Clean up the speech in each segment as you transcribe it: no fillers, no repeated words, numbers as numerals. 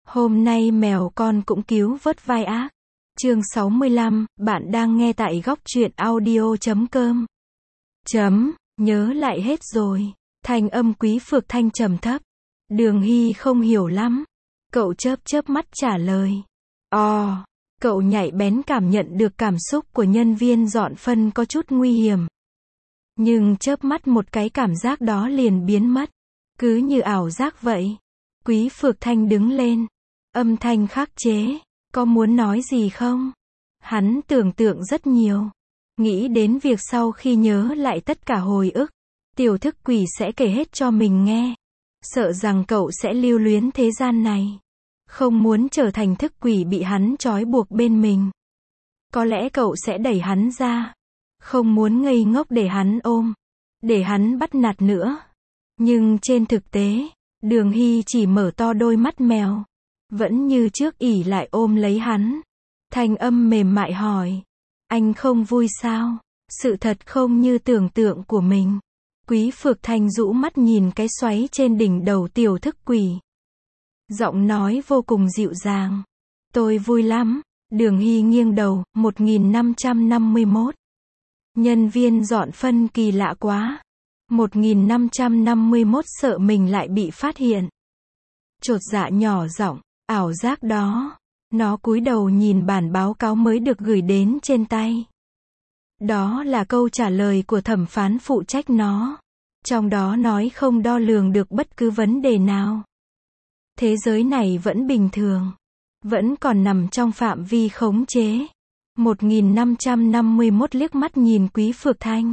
Hôm nay mèo con cũng cứu vớt vai ác. Chương 65, bạn đang nghe tại góc truyện audio.com. Nhớ lại hết rồi. Thanh âm Quý Phược Thanh trầm thấp. Đường Hy không hiểu lắm. Cậu chớp chớp mắt trả lời. Cậu nhạy bén cảm nhận được cảm xúc của nhân viên dọn phân có chút nguy hiểm. Nhưng chớp mắt một cái cảm giác đó liền biến mất. Cứ như ảo giác vậy. Quý Phược Thanh đứng lên. Âm thanh khắc chế. Có muốn nói gì không? Hắn tưởng tượng rất nhiều. Nghĩ đến việc sau khi nhớ lại tất cả hồi ức, tiểu thức quỷ sẽ kể hết cho mình nghe. Sợ rằng cậu sẽ lưu luyến thế gian này. Không muốn trở thành thức quỷ bị hắn trói buộc bên mình. Có lẽ cậu sẽ đẩy hắn ra. Không muốn ngây ngốc để hắn ôm. Để hắn bắt nạt nữa. Nhưng trên thực tế, Đường Hy chỉ mở to đôi mắt mèo. Vẫn như trước ỉ lại ôm lấy hắn. Thanh âm mềm mại hỏi. Anh không vui sao? Sự thật không như tưởng tượng của mình. Quý Phược Thanh rũ mắt nhìn cái xoáy trên đỉnh đầu tiểu thức quỷ. Giọng nói vô cùng dịu dàng. Tôi vui lắm. Đường Hy nghiêng đầu. 1551. Nhân viên dọn phân kỳ lạ quá. 1551 sợ mình lại bị phát hiện. Chột dạ nhỏ giọng. Ảo giác đó. Nó cúi đầu nhìn bản báo cáo mới được gửi đến trên tay. Đó là câu trả lời của thẩm phán phụ trách nó. Trong đó nói không đo lường được bất cứ vấn đề nào. Thế giới này vẫn bình thường. Vẫn còn nằm trong phạm vi khống chế. 1551 liếc mắt nhìn Quý Phược Thanh.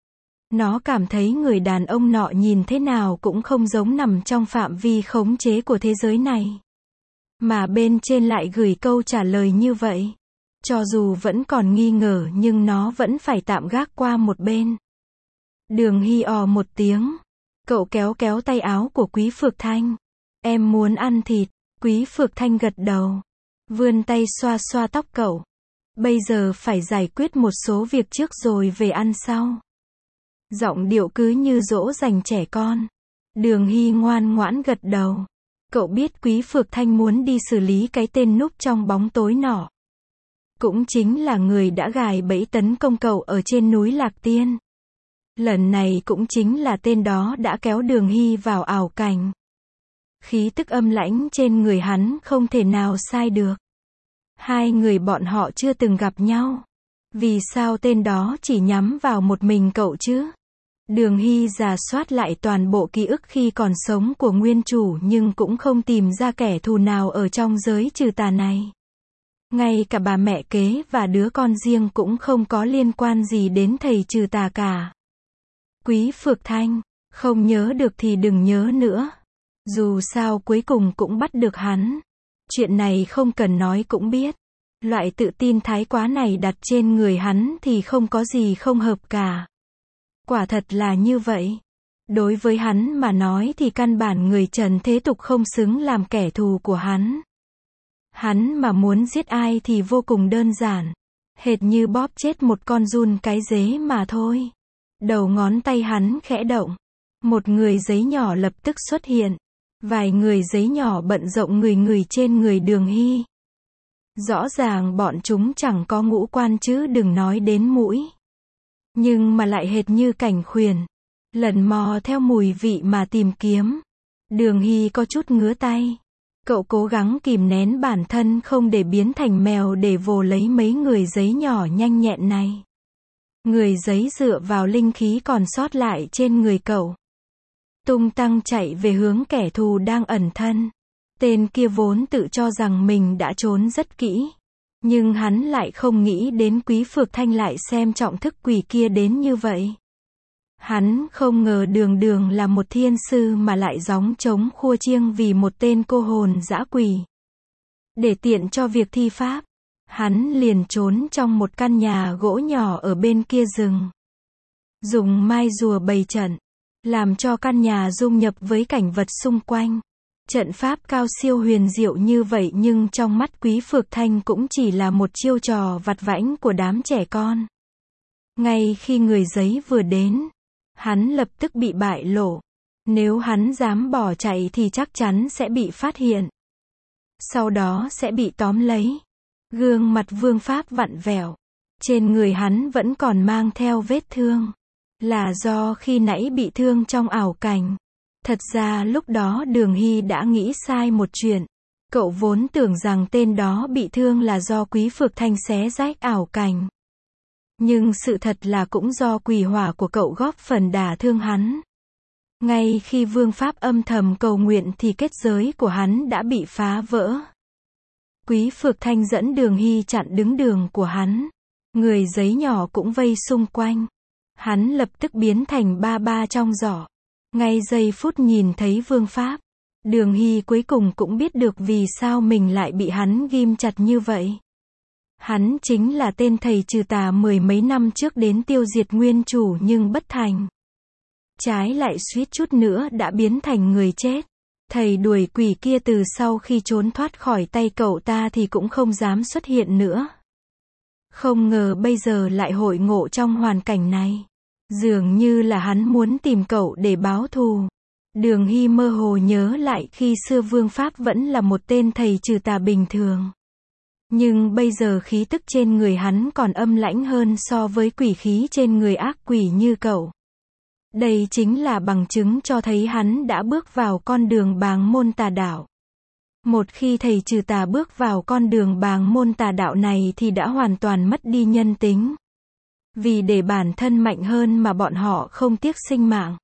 Nó cảm thấy người đàn ông nọ nhìn thế nào cũng không giống nằm trong phạm vi khống chế của thế giới này. Mà bên trên lại gửi câu trả lời như vậy. Cho dù vẫn còn nghi ngờ nhưng nó vẫn phải tạm gác qua một bên. Đường Hy một tiếng. Cậu kéo kéo tay áo của Quý Phược Thanh. Em muốn ăn thịt. Quý Phược Thanh gật đầu. Vươn tay xoa xoa tóc cậu. Bây giờ phải giải quyết một số việc trước rồi về ăn sau. Giọng điệu cứ như dỗ dành trẻ con. Đường Hy ngoan ngoãn gật đầu. Cậu biết Quý Phược Thanh muốn đi xử lý cái tên núp trong bóng tối nọ. Cũng chính là người đã gài bẫy tấn công cậu ở trên núi Lạc Tiên. Lần này cũng chính là tên đó đã kéo Đường Hy vào ảo cảnh. Khí tức âm lãnh trên người hắn không thể nào sai được. Hai người bọn họ chưa từng gặp nhau. Vì sao tên đó chỉ nhắm vào một mình cậu chứ? Đường Hy rà soát lại toàn bộ ký ức khi còn sống của nguyên chủ nhưng cũng không tìm ra kẻ thù nào ở trong giới trừ tà này. Ngay cả bà mẹ kế và đứa con riêng cũng không có liên quan gì đến thầy trừ tà cả. Quý Phược Thanh, không nhớ được thì đừng nhớ nữa. Dù sao cuối cùng cũng bắt được hắn. Chuyện này không cần nói cũng biết. Loại tự tin thái quá này đặt trên người hắn thì không có gì không hợp cả. Quả thật là như vậy. Đối với hắn mà nói thì căn bản người trần thế tục không xứng làm kẻ thù của hắn. Hắn mà muốn giết ai thì vô cùng đơn giản. Hệt như bóp chết một con giun cái dế mà thôi. Đầu ngón tay hắn khẽ động. Một người giấy nhỏ lập tức xuất hiện. Vài người giấy nhỏ bận rộng người trên người Đường Hy. Rõ ràng bọn chúng chẳng có ngũ quan chứ đừng nói đến mũi. Nhưng mà lại hệt như cảnh khuyển. Lần mò theo mùi vị mà tìm kiếm. Đường Hy có chút ngứa tay. Cậu cố gắng kìm nén bản thân không để biến thành mèo để vồ lấy mấy người giấy nhỏ nhanh nhẹn này. Người giấy dựa vào linh khí còn sót lại trên người cậu. Tung tăng chạy về hướng kẻ thù đang ẩn thân. Tên kia vốn tự cho rằng mình đã trốn rất kỹ. Nhưng hắn lại không nghĩ đến Quý Phược Thanh lại xem trọng thức quỷ kia đến như vậy. Hắn không ngờ đường là một thiên sư mà lại gióng trống khua chiêng vì một tên cô hồn dã quỷ. Để tiện cho việc thi pháp, hắn liền trốn trong một căn nhà gỗ nhỏ ở bên kia rừng. Dùng mai rùa bày trận, làm cho căn nhà dung nhập với cảnh vật xung quanh. Trận pháp cao siêu huyền diệu như vậy nhưng trong mắt Quý Phược Thanh cũng chỉ là một chiêu trò vặt vãnh của đám trẻ con. Ngay khi người giấy vừa đến, hắn lập tức bị bại lộ. Nếu hắn dám bỏ chạy thì chắc chắn sẽ bị phát hiện. sau đó sẽ bị tóm lấy. Gương mặt Vương Pháp vặn vẹo. Trên người hắn vẫn còn mang theo vết thương. Là do khi nãy bị thương trong ảo cảnh. Thật ra lúc đó Đường Hy đã nghĩ sai một chuyện. Cậu vốn tưởng rằng tên đó bị thương là do Quý Phược Thanh xé rách ảo cảnh. Nhưng sự thật là cũng do quỷ hỏa của cậu góp phần đả thương hắn. Ngay khi Vương Pháp âm thầm cầu nguyện thì kết giới của hắn đã bị phá vỡ. Quý Phược Thanh dẫn Đường Hy chặn đứng đường của hắn. Người giấy nhỏ cũng vây xung quanh. Hắn lập tức biến thành ba trong giỏ. Ngay giây phút nhìn thấy Vương Pháp, Đường Hy cuối cùng cũng biết được vì sao mình lại bị hắn ghim chặt như vậy. Hắn chính là tên thầy trừ tà mười mấy năm trước đến tiêu diệt nguyên chủ nhưng bất thành. Trái lại suýt chút nữa đã biến thành người chết. Thầy đuổi quỷ kia từ sau khi trốn thoát khỏi tay cậu ta thì cũng không dám xuất hiện nữa. Không ngờ bây giờ lại hội ngộ trong hoàn cảnh này. Dường như là hắn muốn tìm cậu để báo thù. Đường Hy mơ hồ nhớ lại khi xưa Vương Pháp vẫn là một tên thầy trừ tà bình thường. Nhưng bây giờ khí tức trên người hắn còn âm lãnh hơn so với quỷ khí trên người ác quỷ như cậu. Đây chính là bằng chứng cho thấy hắn đã bước vào con đường bàng môn tà đạo. Một khi thầy trừ tà bước vào con đường bàng môn tà đạo này thì đã hoàn toàn mất đi nhân tính. Vì để bản thân mạnh hơn mà bọn họ không tiếc sinh mạng.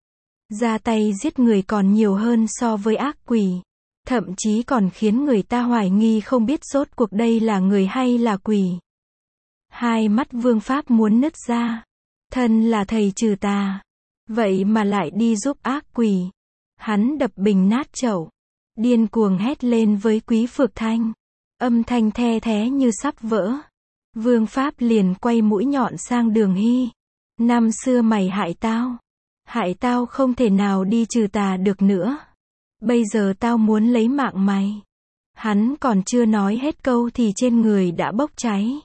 Ra tay giết người còn nhiều hơn so với ác quỷ. Thậm chí còn khiến người ta hoài nghi không biết rốt cuộc đây là người hay là quỷ. Hai mắt Vương Pháp muốn nứt ra. Thân là thầy trừ tà. Vậy mà lại đi giúp ác quỷ. Hắn đập bình nát chậu. Điên cuồng hét lên với Quý Phược Thanh. Âm thanh the thé như sắp vỡ. Vương Pháp liền quay mũi nhọn sang Đường Hy. Năm xưa mày hại tao. Hại tao không thể nào đi trừ tà được nữa. Bây giờ tao muốn lấy mạng mày. Hắn còn chưa nói hết câu thì trên người đã bốc cháy.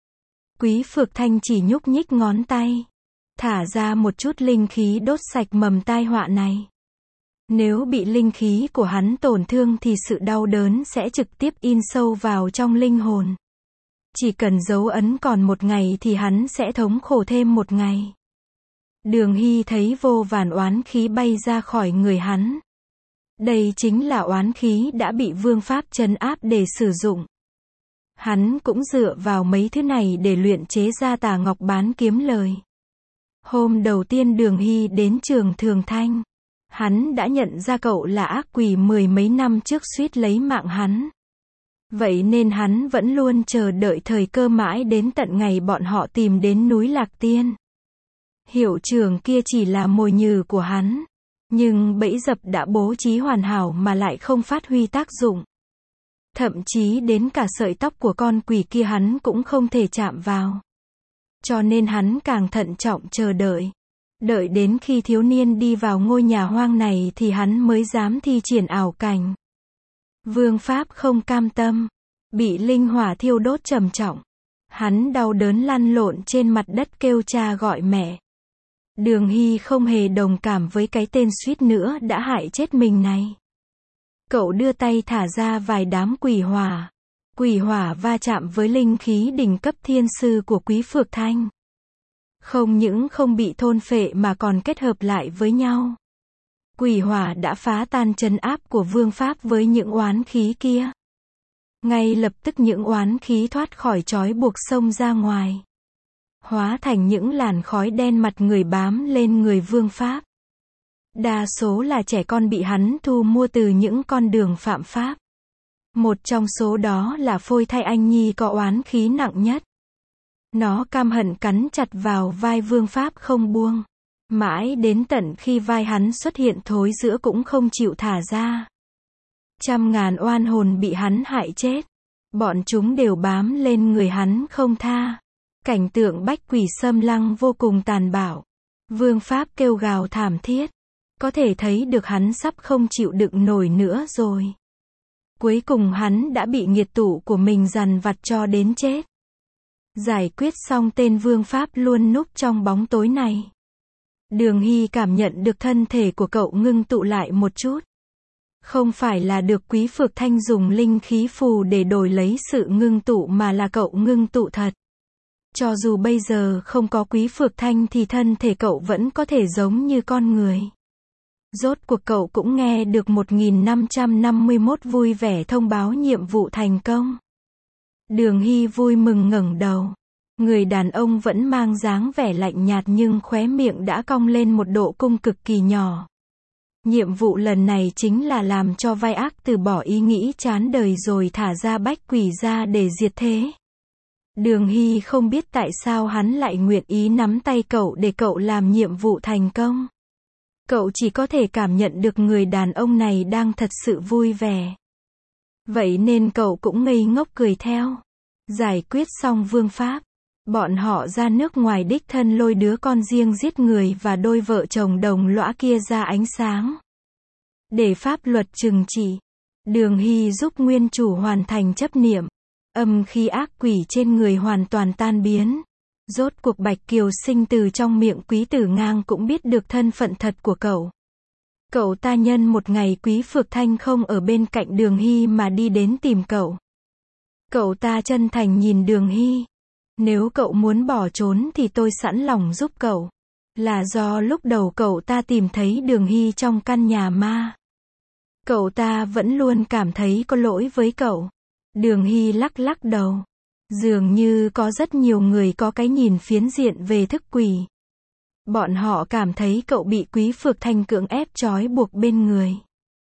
Quý Phược Thanh chỉ nhúc nhích ngón tay. Thả ra một chút linh khí đốt sạch mầm tai họa này. Nếu bị linh khí của hắn tổn thương thì sự đau đớn sẽ trực tiếp in sâu vào trong linh hồn. Chỉ cần dấu ấn còn một ngày thì hắn sẽ thống khổ thêm một ngày. Đường Hy thấy vô vàn oán khí bay ra khỏi người hắn. Đây chính là oán khí đã bị Vương Pháp trấn áp để sử dụng. Hắn cũng dựa vào mấy thứ này để luyện chế ra Tà Ngọc bán kiếm lời. Hôm đầu tiên Đường Hy đến trường Thường Thanh, hắn đã nhận ra cậu là ác quỷ mười mấy năm trước suýt lấy mạng hắn. Vậy nên hắn vẫn luôn chờ đợi thời cơ mãi đến tận ngày bọn họ tìm đến núi Lạc Tiên. Hiệu trưởng kia chỉ là mồi nhử của hắn. Nhưng bẫy dập đã bố trí hoàn hảo mà lại không phát huy tác dụng. Thậm chí đến cả sợi tóc của con quỷ kia hắn cũng không thể chạm vào. Cho nên hắn càng thận trọng chờ đợi. Đợi đến khi thiếu niên đi vào ngôi nhà hoang này thì hắn mới dám thi triển ảo cảnh. Vương Pháp không cam tâm. Bị linh hỏa thiêu đốt trầm trọng. Hắn đau đớn lăn lộn trên mặt đất kêu cha gọi mẹ. Đường Hy không hề đồng cảm với cái tên suýt nữa đã hại chết mình này. Cậu đưa tay thả ra vài đám quỷ hỏa. Quỷ hỏa va chạm với linh khí đỉnh cấp thiên sư của Quý Phược Thanh. Không những không bị thôn phệ mà còn kết hợp lại với nhau. Quỷ hỏa đã phá tan trấn áp của Vương Pháp với những oán khí kia. Ngay lập tức những oán khí thoát khỏi trói buộc xông ra ngoài. Hóa thành những làn khói đen mặt người bám lên người Vương Pháp. Đa số là trẻ con bị hắn thu mua từ những con đường phạm pháp. Một trong số đó là phôi thai anh nhi có oán khí nặng nhất. Nó căm hận cắn chặt vào vai Vương Pháp không buông. Mãi đến tận khi vai hắn xuất hiện thối rữa cũng không chịu thả ra. Trăm ngàn oan hồn bị hắn hại chết. Bọn chúng đều bám lên người hắn không tha. Cảnh tượng bách quỷ xâm lăng vô cùng tàn bạo. Vương Pháp kêu gào thảm thiết. Có thể thấy được hắn sắp không chịu đựng nổi nữa rồi. Cuối cùng hắn đã bị nghiệt tụ của mình dằn vặt cho đến chết. Giải quyết xong tên Vương Pháp luôn núp trong bóng tối này. Đường Hy cảm nhận được thân thể của cậu ngưng tụ lại một chút. Không phải là được Quý Phược Thanh dùng linh khí phù để đổi lấy sự ngưng tụ mà là cậu ngưng tụ thật. Cho dù bây giờ không có Quý Phược Thanh thì thân thể cậu vẫn có thể giống như con người. Rốt cuộc cậu cũng nghe được 1551 vui vẻ thông báo nhiệm vụ thành công. Đường Hy vui mừng ngẩng đầu. Người đàn ông vẫn mang dáng vẻ lạnh nhạt nhưng khóe miệng đã cong lên một độ cung cực kỳ nhỏ. Nhiệm vụ lần này chính là làm cho vai ác từ bỏ ý nghĩ chán đời rồi thả ra bách quỷ ra để diệt thế. Đường Hy không biết tại sao hắn lại nguyện ý nắm tay cậu để cậu làm nhiệm vụ thành công. Cậu chỉ có thể cảm nhận được người đàn ông này đang thật sự vui vẻ. Vậy nên cậu cũng ngây ngốc cười theo. Giải quyết xong vương pháp, bọn họ ra nước ngoài đích thân lôi đứa con riêng giết người và đôi vợ chồng đồng lõa kia ra ánh sáng. Để pháp luật trừng trị, Đường Hy giúp nguyên chủ hoàn thành chấp niệm. Âm khí ác quỷ trên người hoàn toàn tan biến. Rốt cuộc Bạch Kiều Sinh từ trong miệng Quý Tử Ngang cũng biết được thân phận thật của cậu. Cậu ta nhân một ngày Quý Phược Thanh không ở bên cạnh Đường Hy mà đi đến tìm cậu. Cậu ta chân thành nhìn Đường Hy. Nếu cậu muốn bỏ trốn thì tôi sẵn lòng giúp cậu. Là do lúc đầu cậu ta tìm thấy Đường Hy trong căn nhà ma. Cậu ta vẫn luôn cảm thấy có lỗi với cậu. Đường Hy lắc lắc đầu. Dường như có rất nhiều người có cái nhìn phiến diện về thức quỷ. Bọn họ cảm thấy cậu bị Quý Phược Thanh cưỡng ép trói buộc bên người.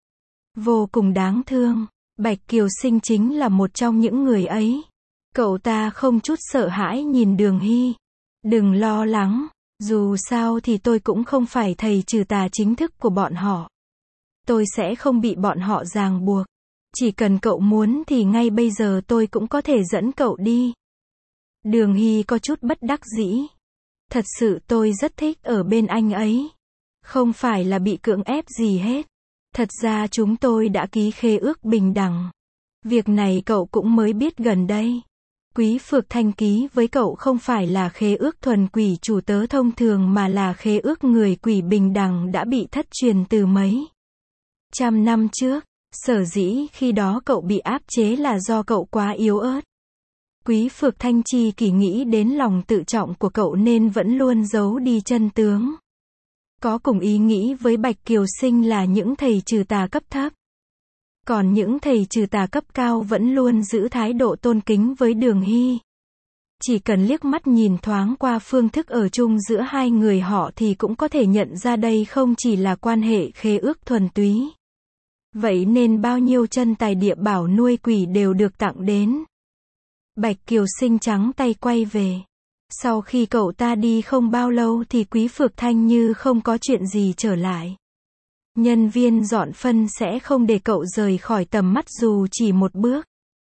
Vô cùng đáng thương. Bạch Kiều Sinh chính là một trong những người ấy. Cậu ta không chút sợ hãi nhìn Đường Hy. Đừng lo lắng, dù sao thì tôi cũng không phải thầy trừ tà chính thức của bọn họ. Tôi sẽ không bị bọn họ ràng buộc. Chỉ cần cậu muốn thì ngay bây giờ tôi cũng có thể dẫn cậu đi. Đường Hy có chút bất đắc dĩ. Thật sự tôi rất thích ở bên anh ấy. Không phải là bị cưỡng ép gì hết. Thật ra chúng tôi đã ký khế ước bình đẳng. Việc này cậu cũng mới biết gần đây. Quý Phược Thanh ký với cậu không phải là khế ước thuần quỷ chủ tớ thông thường mà là khế ước người quỷ bình đẳng đã bị thất truyền từ mấy trăm năm trước. Sở dĩ khi đó cậu bị áp chế là do cậu quá yếu ớt. Quý Phược Thanh chi kỳ nghĩ đến lòng tự trọng của cậu nên vẫn luôn giấu đi chân tướng. Có cùng ý nghĩ với Bạch Kiều Sinh là những thầy trừ tà cấp thấp. Còn những thầy trừ tà cấp cao vẫn luôn giữ thái độ tôn kính với Đường Hy. Chỉ cần liếc mắt nhìn thoáng qua phương thức ở chung giữa hai người họ thì cũng có thể nhận ra đây không chỉ là quan hệ khế ước thuần túy. Vậy nên bao nhiêu chân tài địa bảo nuôi quỷ đều được tặng đến. Bạch Kiều Sinh trắng tay quay về. Sau khi cậu ta đi không bao lâu thì Quý Phược Thanh như không có chuyện gì trở lại. Nhân viên dọn phân sẽ không để cậu rời khỏi tầm mắt dù chỉ một bước.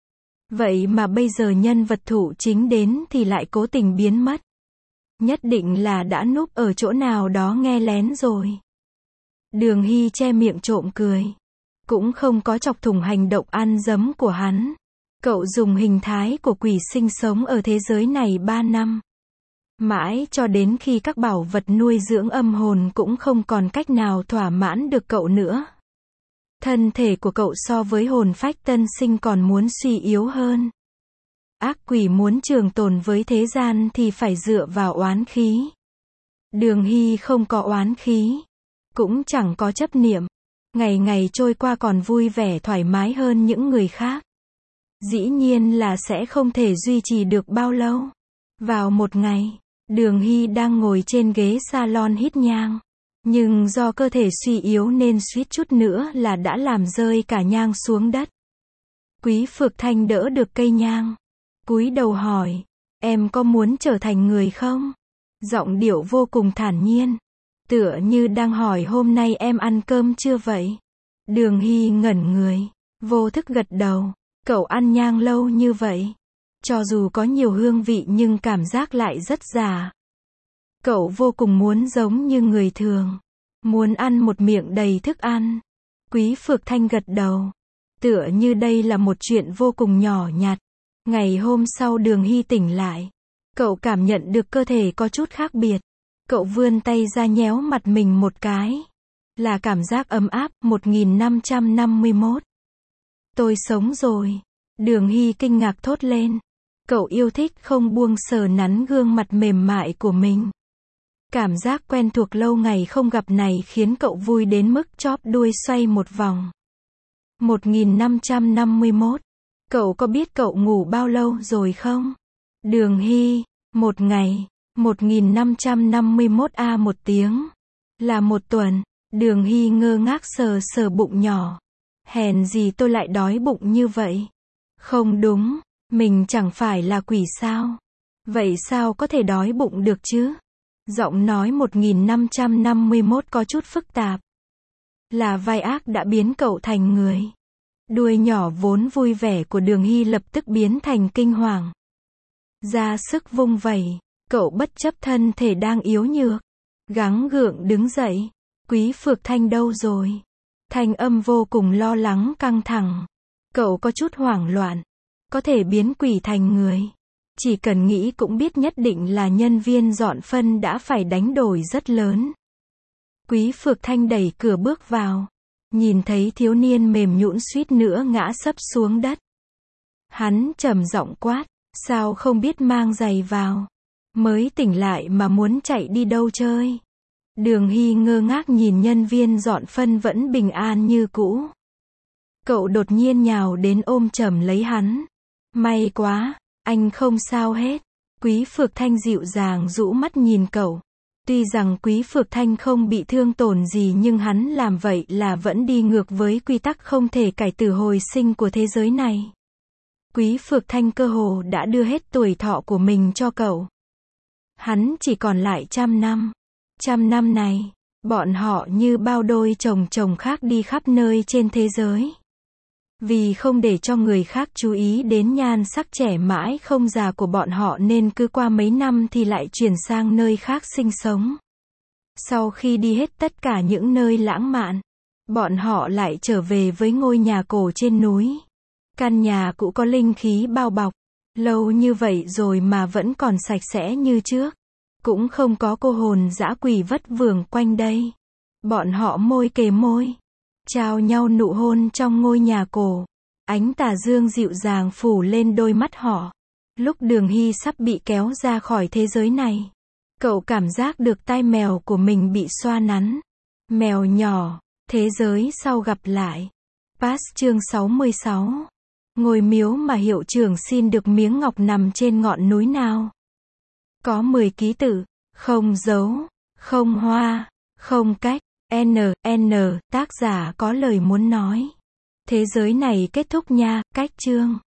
Vậy mà bây giờ nhân vật thủ chính đến thì lại cố tình biến mất. Nhất định là đã núp ở chỗ nào đó nghe lén rồi. Đường Hy che miệng trộm cười. Cũng không có chọc thủng hành động ăn dấm của hắn. Cậu dùng hình thái của quỷ sinh sống ở thế giới này 3 năm. Mãi cho đến khi các bảo vật nuôi dưỡng âm hồn cũng không còn cách nào thỏa mãn được cậu nữa. Thân thể của cậu so với hồn phách tân sinh còn muốn suy yếu hơn. Ác quỷ muốn trường tồn với thế gian thì phải dựa vào oán khí. Đường Hy không có oán khí. Cũng chẳng có chấp niệm. Ngày ngày trôi qua còn vui vẻ thoải mái hơn những người khác. Dĩ nhiên là sẽ không thể duy trì được bao lâu. Vào một ngày, Đường Hy đang ngồi trên ghế salon hít nhang. Nhưng do cơ thể suy yếu nên suýt chút nữa là đã làm rơi cả nhang xuống đất. Quý Phược Thanh đỡ được cây nhang. Cúi đầu hỏi, em có muốn trở thành người không? Giọng điệu vô cùng thản nhiên. Tựa như đang hỏi hôm nay em ăn cơm chưa vậy? Đường Hy ngẩn người. Vô thức gật đầu. Cậu ăn nhang lâu như vậy. Cho dù có nhiều hương vị nhưng cảm giác lại rất già. Cậu vô cùng muốn giống như người thường. Muốn ăn một miệng đầy thức ăn. Quý Phược Thanh gật đầu. Tựa như đây là một chuyện vô cùng nhỏ nhặt. Ngày hôm sau Đường Hy tỉnh lại. Cậu cảm nhận được cơ thể có chút khác biệt. Cậu vươn tay ra nhéo mặt mình một cái. Là cảm giác ấm áp. 1551. Tôi sống rồi. Đường Hy kinh ngạc thốt lên. Cậu yêu thích không buông sờ nắn gương mặt mềm mại của mình. Cảm giác quen thuộc lâu ngày không gặp này khiến cậu vui đến mức chóp đuôi xoay một vòng. 1551. Cậu có biết cậu ngủ bao lâu rồi không? Đường Hy. Một ngày. 1551 a. Một tiếng. Là một tuần. Đường Hy ngơ ngác sờ sờ bụng nhỏ. Hèn gì tôi lại đói bụng như vậy? Không đúng. Mình chẳng phải là quỷ sao? Vậy sao có thể đói bụng được chứ? Giọng nói 1551 có chút phức tạp. Là vai ác đã biến cậu thành người. Đuôi nhỏ vốn vui vẻ của Đường Hy lập tức biến thành kinh hoàng. Ra sức vung vẩy, cậu bất chấp thân thể đang yếu nhược. Gắng gượng đứng dậy. Quý Phược Thanh đâu rồi? Thanh âm vô cùng lo lắng căng thẳng. Cậu có chút hoảng loạn. Có thể biến quỷ thành người. Chỉ cần nghĩ cũng biết nhất định là nhân viên dọn phân đã phải đánh đổi rất lớn. Quý Phược Thanh đẩy cửa bước vào. Nhìn thấy thiếu niên mềm nhũn suýt nữa ngã sấp xuống đất. Hắn trầm giọng quát. Sao không biết mang giày vào? Mới tỉnh lại mà muốn chạy đi đâu chơi? Đường Hy ngơ ngác nhìn nhân viên dọn phân vẫn bình an như cũ. Cậu đột nhiên nhào đến ôm chầm lấy hắn. May quá, anh không sao hết. Quý Phược Thanh dịu dàng rũ mắt nhìn cậu. Tuy rằng Quý Phược Thanh không bị thương tổn gì nhưng hắn làm vậy là vẫn đi ngược với quy tắc không thể cải tử hồi sinh của thế giới này. Quý Phược Thanh cơ hồ đã đưa hết tuổi thọ của mình cho cậu. Hắn chỉ còn lại 100 năm. 100 năm này, bọn họ như bao đôi chồng chồng khác đi khắp nơi trên thế giới. Vì không để cho người khác chú ý đến nhan sắc trẻ mãi không già của bọn họ nên cứ qua mấy năm thì lại chuyển sang nơi khác sinh sống. Sau khi đi hết tất cả những nơi lãng mạn, bọn họ lại trở về với ngôi nhà cổ trên núi. Căn nhà cũ có linh khí bao bọc. Lâu như vậy rồi mà vẫn còn sạch sẽ như trước. Cũng không có cô hồn dã quỷ vất vưởng quanh đây. Bọn họ môi kề môi. Trao nhau nụ hôn trong ngôi nhà cổ. Ánh tà dương dịu dàng phủ lên đôi mắt họ. Lúc Đường Hy sắp bị kéo ra khỏi thế giới này. Cậu cảm giác được tai mèo của mình bị xoa nắn. Mèo nhỏ, thế giới sau gặp lại. Pass chương 66. Ngôi miếu mà hiệu trưởng xin được miếng ngọc nằm trên ngọn núi nào. Có 10 ký tự, không dấu, không hoa, không cách, tác giả có lời muốn nói. Thế giới này kết thúc nha, cách chương.